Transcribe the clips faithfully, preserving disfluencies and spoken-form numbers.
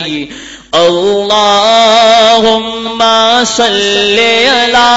ہوجائیے. اللہم صلی علی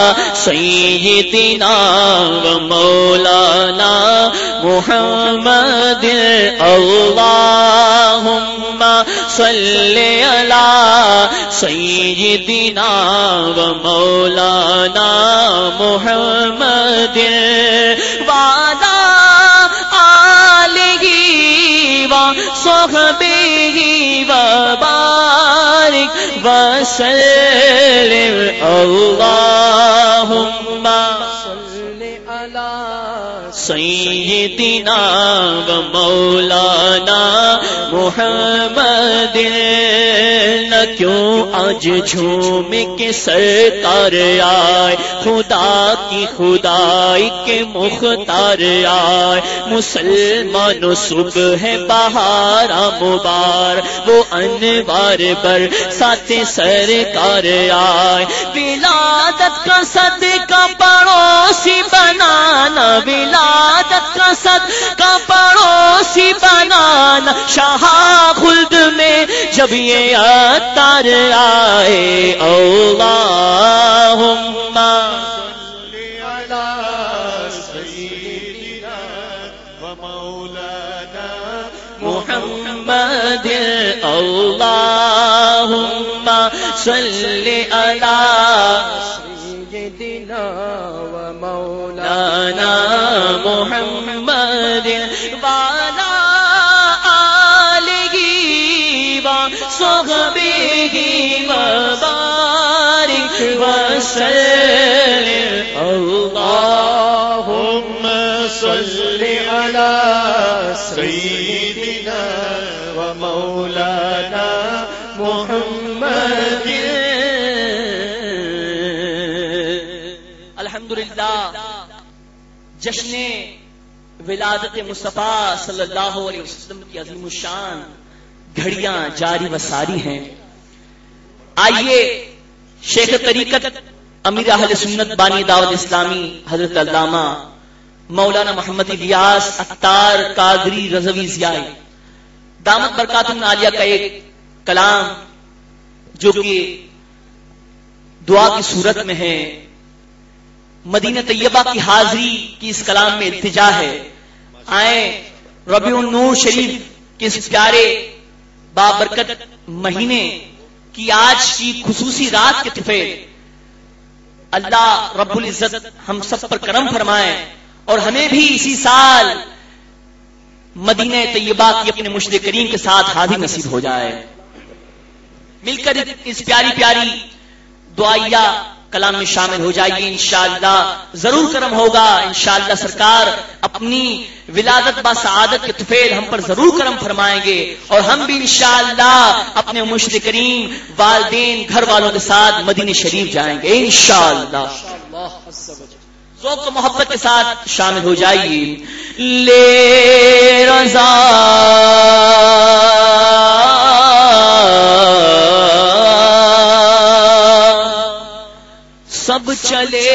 سیدنا و مولانا محمد. اللہم صلی علی سیدنا و مولانا محمد وعلی آلہ و صحبہ وبارک وسلم. اللہم صلی علی سیدنا و مولانا محمد. نہ کیوں آج جھوم کے سرکار آئے خدا کی خدائی کے مختار آئے. مسلمانوں صبح بہار مبار وہ انوار بر ساتھ سرکار آئے. ولادت کا صدقہ پڑوسی بنانا ولادت کا صدقہ پڑوسی بنانا. شاہ خلد میں جب یہ اتار آئے. اللہم صلی علی سیدنا و مولانا محمد. اللہم صلی علی سیدنا و مولانا محمد وعلی صحبہ وبارک وسلم. اللہم صلی علی سیدنا و مولانا محمد. الحمدللہ جشن ولادت مصطفیٰ صلی اللہ علیہ وسلم کی عظیم الشان گھڑیاں جاری و ساری ہیں. آئیے شیخ طریقت امیر اہل سنت بانی دعوت اسلامی حضرت علامہ مولانا محمد الیاس اتار قادری رضوی ضیائی دامت برکاتہم عالیہ کا ایک کلام جو کہ دعا کی صورت میں ہے. مدینہ طیبہ کی حاضری کی اس کلام میں التجا ہے. آئیں ربیع النور شریف کے اس پیارے بابرکت مہینے کی آج کی خصوصی رات کے طفیل اللہ رب العزت ہم سب پر کرم فرمائے اور ہمیں بھی اسی سال مدینہ طیبہ کی اپنے مرشد کریم کے ساتھ حاضری نصیب ہو جائے. مل کر اس پیاری پیاری دعائیہ کلام میں شامل ہو جائیے. انشاءاللہ ضرور کرم ہوگا. انشاءاللہ سرکار اپنی ولادت با سعادت کے طفیل ہم پر ضرور کرم فرمائیں گے اور ہم بھی انشاءاللہ اپنے مرشد کریم والدین گھر والوں کے ساتھ مدینہ شریف جائیں گے انشاءاللہ. ذوق و محبت کے ساتھ شامل ہو جائیے. لے رضا سب چلے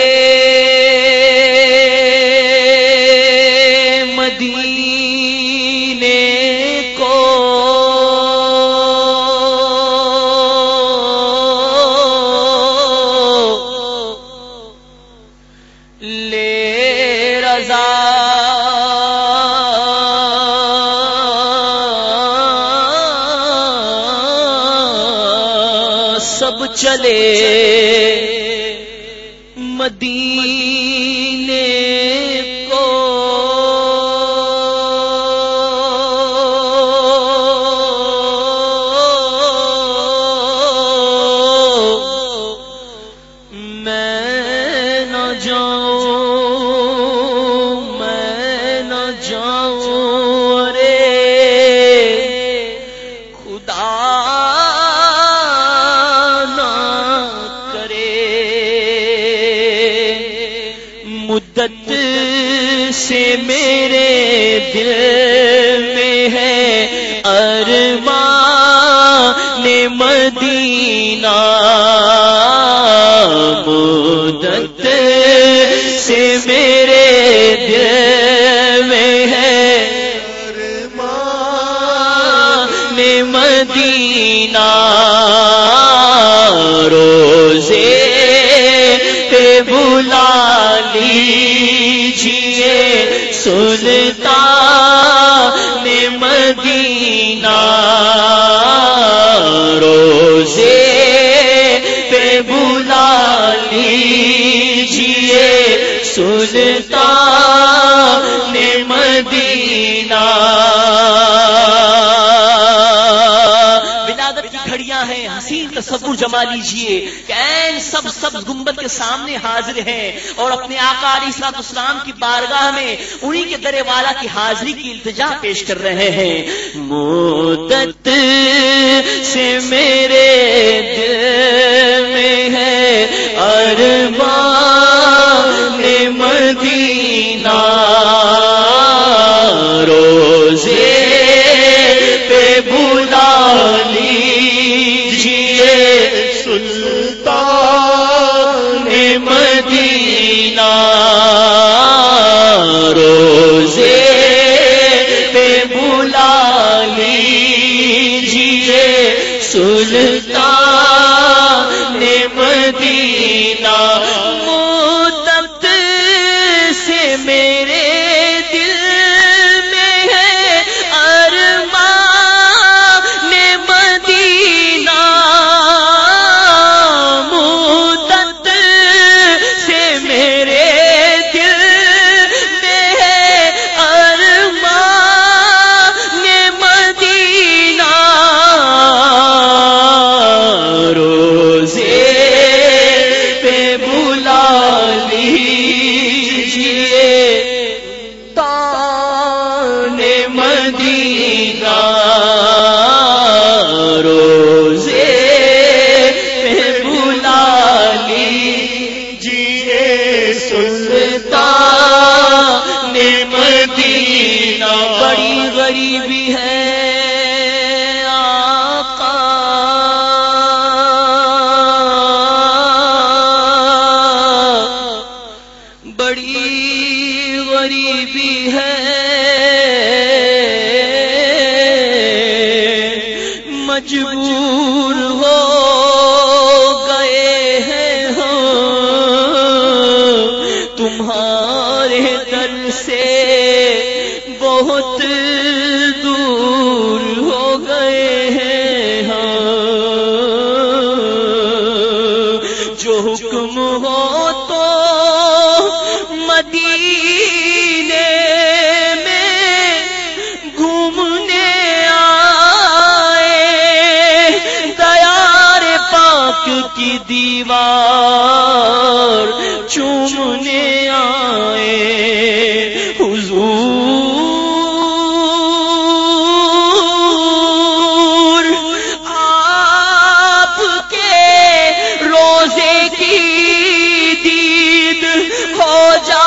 مدینے کو لے رضا سب چلے مدینے کو میں نہ جاؤں میں نہ جاؤں رے خدا مدت سے میرے دل میں ہے ارمان مدینہ. مدت سے میرے دل میں ہے ارمان مدینہ. مدینہ روزے پہ بلا لیجیے سلطان مدینہ روزے پہ بلا لیجیے سلطان مدینہ. ولادت کی گھڑیاں ہیں، حسین تصور جما لیجیے کہ عین سب سب گنبد کے سامنے حاضر ہیں اور اپنے آقا علیہ الصلوۃ والسلام کی بارگاہ میں انہی کے در والا کی حاضری کی التجا پیش کر رہے ہیں. مدت سے میرے دل میں ہے ارمان مدینہ روزے پہ بلا لیجیے سلطان مدینہ روزے پہ بلا لیجیے سلطان مدینہ. مدت سے میرے دل میں ہے ارمان مدینہ مدت سے میرے دل میں ہے ارمان مدینہ روزے پہ بلا لیجیے تان مدینہ روزے پہ بلا لیجیے سلطان مدینہ. بڑی غریبی ہے بڑی غریبی ہے مجبور ہو گئے ہیں ہم تمہارے در سے بہت دور ہو گئے ہیں ہم جو حکم ہو تو مدینے میں گھومنے آئے دیار پاک کی دیوار چومنے آئے حضور آپ کے روزے کی دید ہو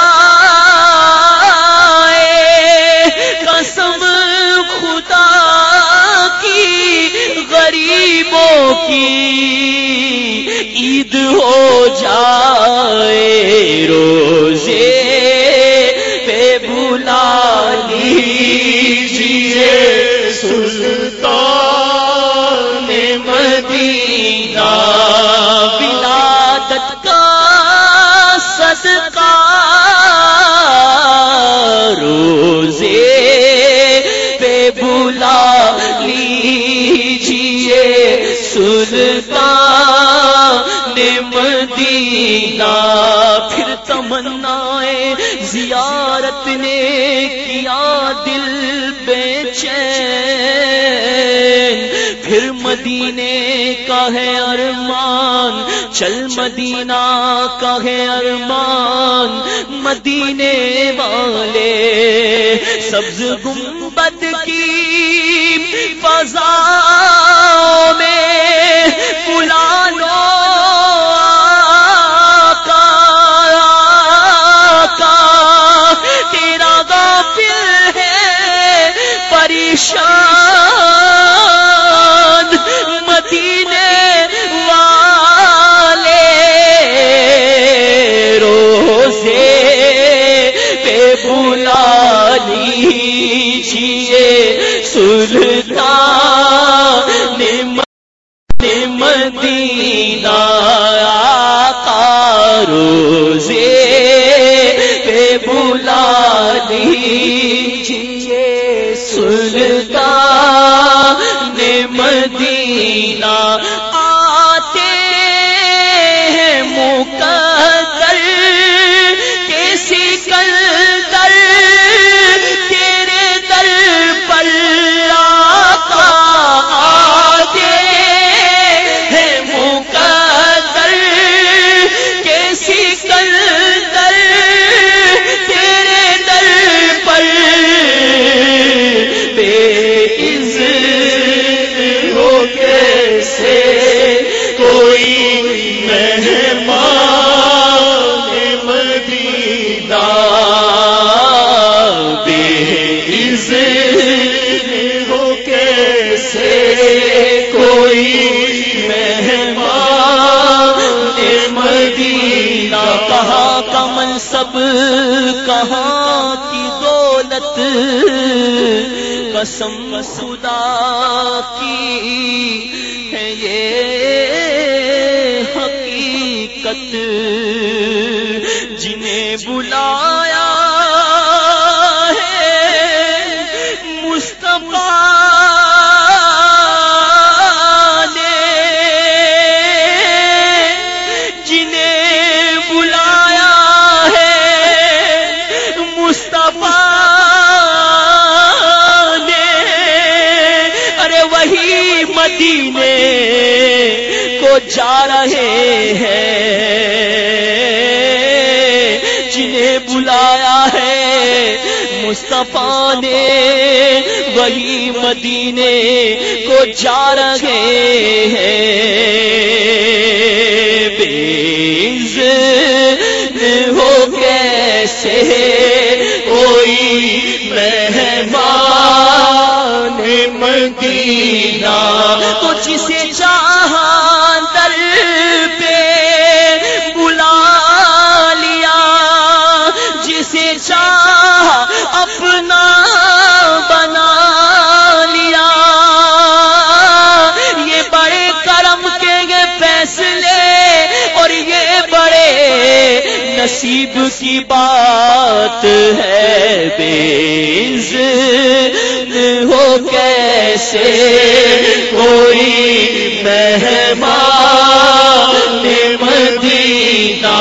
جائے قسم خدا کی غریبوں کی عید ہو جائے روزے پہ بلا لیجیے سلطان مدینہ. ولادت کا صدقہ روزے پہ بلا لیجیے سلطان مدینہ. پھر تمنائے زیارت نے کیا دل بے چین پھر مدینے کا ہے ارمان چل مدینہ کا ہے ارمان مدینے والے سبز گنبد کی فضا میں بلا لو آقا آقا تیرا غافل ہے پریشان مدینے والے روزے پہ بلا لیجیے سلطان مدینہ آقا روزے پہ بلا لیجیے سلطان مدینہ آتے ہیں مقدر کے سکندر تیرے در پر آقا آتے ہیں مقدر کے سکندر تیرے در پر بے عزت ہو کیسے کوئی مہمان مدینہ بے عزت ہو کیسے کوئی مہمان مدینہ کہاں کا منصب کہاں کی دولت قسم خدا کی ہے یہ حقیقت جنہیں بلایا ہے مصطفیٰ نے جنہیں بلایا ہے مصطفیٰ مدینے کو جا رہے ہیں جنہیں بلایا ہے مصطفیٰ نے وہی مدینے کو جا رہے ہیں بے عزت ہو کیسے کوئی مہمان مدینہ تو جسے چاہا در پہ بلا لیا جسے چاہا اپنا بنا لیا یہ بڑے کرم کے یہ فیصلے اور یہ بڑے نصیب کی بات ہے بے عزت ہو کیسے کوئی مہمان مدینہ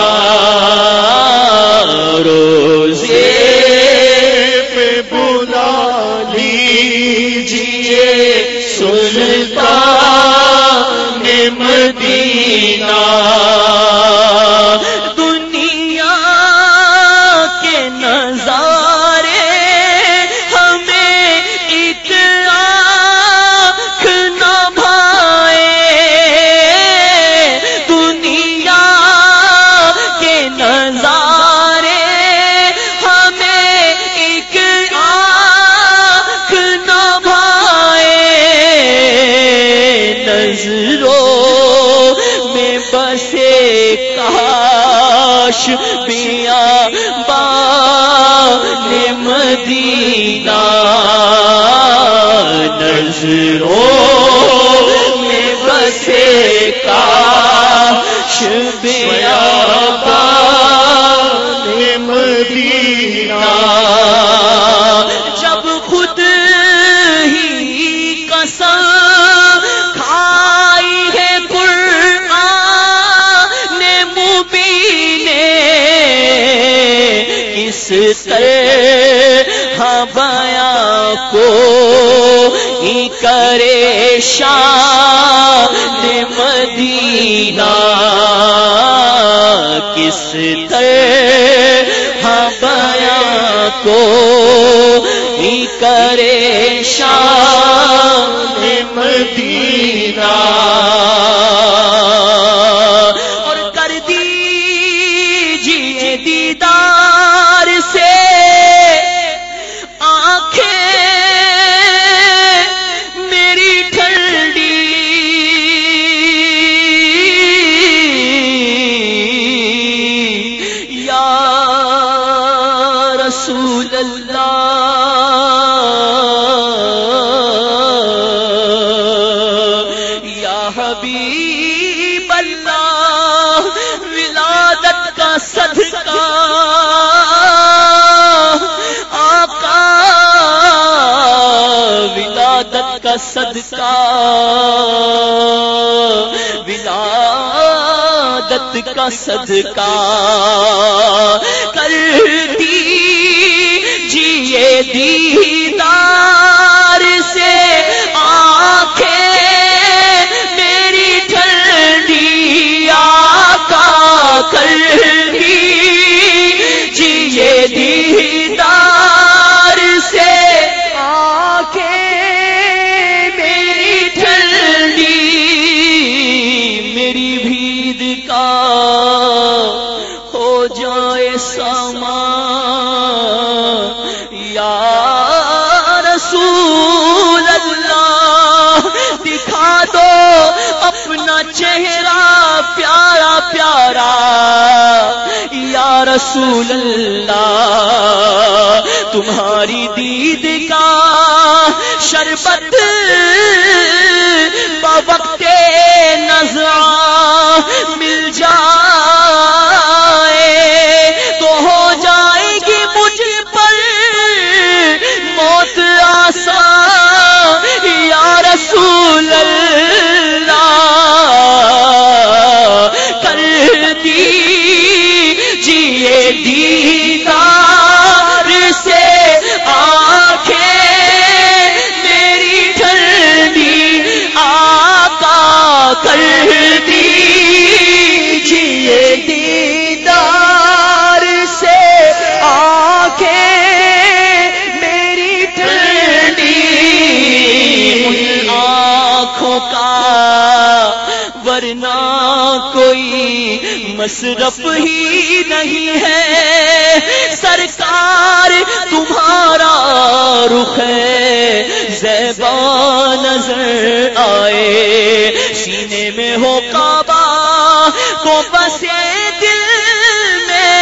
روزے پہ بلا لیجیے سلطان مدینہ دنیا کے نظارے ہمیں اتنا نہ بھائے دنیا کے نظارے ہمیں ایک آنکھ نہ بھائے نظروں میں بسے کاش بیابان مدینہ نظروں میں بسے کاش بیابان مدینہ جب خود ہی قسم کھائی ہے قرآن مبین کس طرح بیاں کو ہی کرے شان مدینہ کس طرح بیاں کو ہی کرے شان مدینہ اور کر دیجیے دیدار سے آنکھیں میری ٹھنڈی یا رسول اللہ یا حبیب اللہ ولادت کا صدقہ آقا ولادت کا صدقہ ولادت کا صدقہ کرتی جیے دیدار سے آنکھیں میری ٹھنڈی آقا کرتی جیے دیدار سے آنکھیں میری ٹھنڈی میری بھید کا ہو جائے ساما یا رسول اللہ دکھا دو اپنا چہرہ پیارا پیارا یا رسول اللہ تمہاری دید کا شربت بوقت نزع مل جائے تو ہو جائے گی مجھ پر موت آسان یا رسول اللہ کر دیجیے دیدار سے آنکھیں میری ٹھنڈی آقا کر دیجیے دیدار سے آنکھیں میری ٹھنڈی ان آنکھوں کا ورنہ کوئی مصرف ہی نہیں ہے سرکار تمہارا رخ زیبا نظر آئے سینے میں ہو کعبہ کو بسے دل میں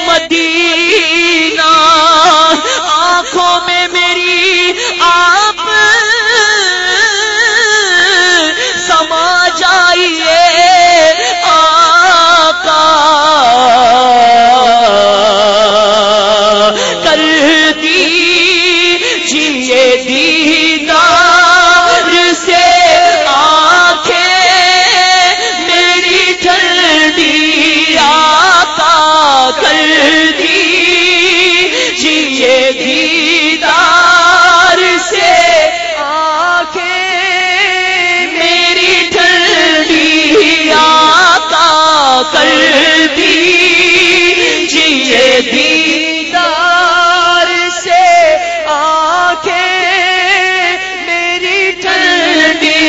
مدینہ آنکھوں میں میری آپ سما جائیے آقا کر دیجیے دیدار سے آنکھیں میری ٹھنڈی آقا کر دیجیے دیدار سے آنکھیں میری ٹھنڈی آقا کر دیجیے دیدار سے آنکھیں میری ٹھنڈی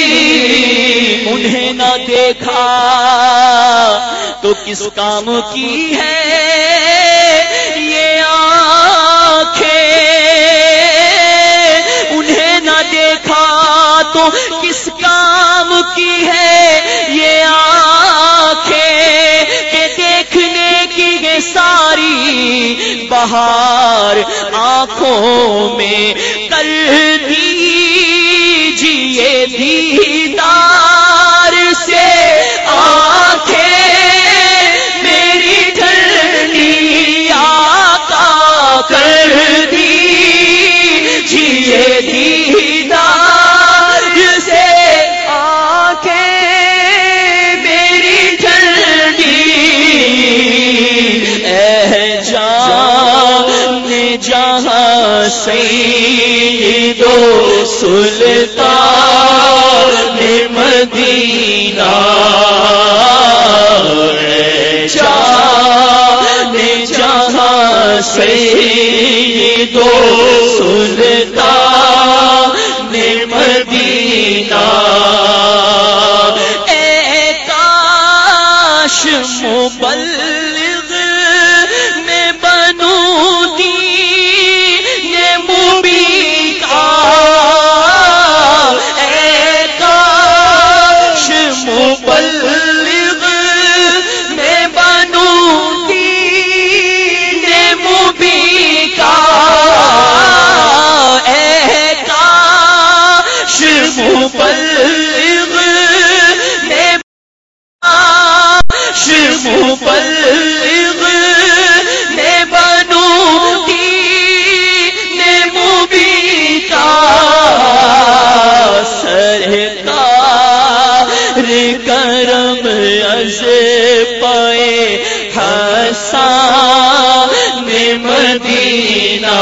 انہیں نہ دیکھا تو کس کام کی ہے یہ آنکھیں انہیں نہ دیکھا تو کس کام کی ہے یہ آنکھیں کہ دیکھنے کی ہے ساری بہار آنکھوں میں کر دیجیے دیدار سے آنکھیں میری ٹھنڈی آقا کر دیجیے دیدار سے آنکھیں میری ٹھنڈی اے جان جہاں سید و سلطان مدینہ اے جان جہاں سید و سلطان مدینہ اے کاش مبلغ میں بنوں دین مبین کا اے کاش مبلغ میں بنوں دین مبین کا اے کاش مبلغ کرم از پائے حسان مدینہ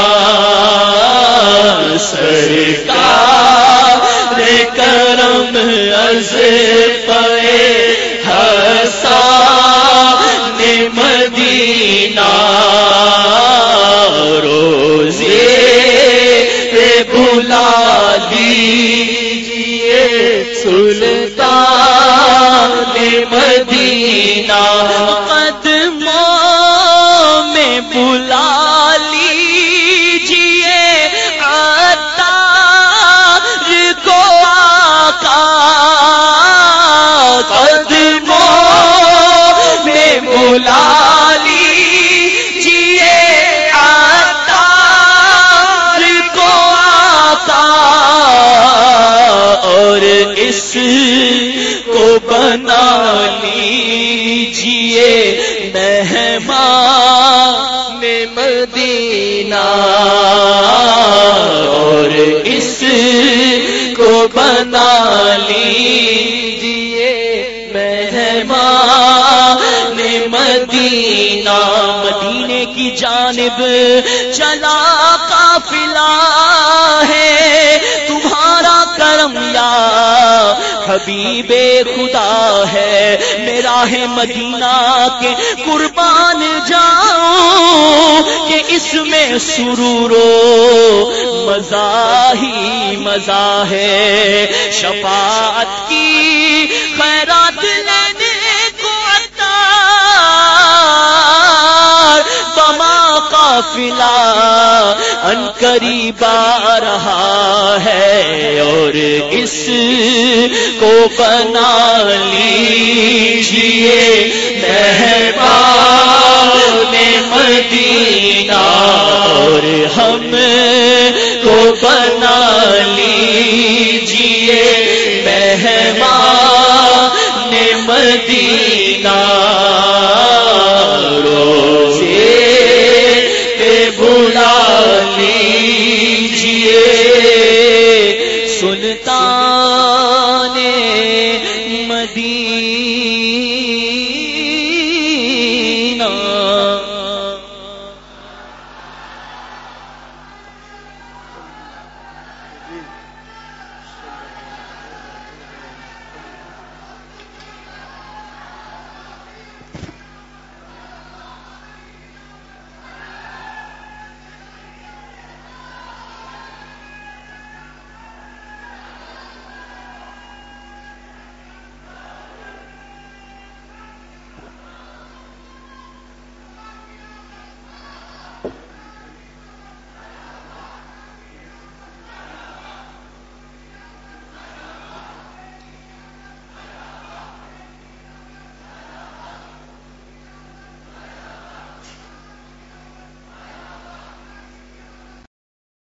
سرکار کرم از پائے حسان مدینہ روزے پہ بلا دیجئے سلطان مدینہ قدموں میں بلا لیجئے عطار کو آقا قدموں میں بلا لیجئے عطار کو آقا اور اس کو بنا لیجئے مہمان مدینہ اور اس کو بنا لیجئے مہمان مدینہ مدینے کی جانب چلا قافلہ ہے تمہارا کرم یا حبیب خدا ہے میرا ہے مدینہ کے قربان جاؤں کہ اس میں سرور و مزہ ہی مزہ ہے شفاعت کی خیرات لینے کو عطار بما قافلہ ان قریب آ رہا ہے اور اس کو بنا لیجئے مہمان مدینہ اور ہم کو بنا لیجئے مہمان مدینہ روزے پہ بلا لیجئے سلطان مدینہ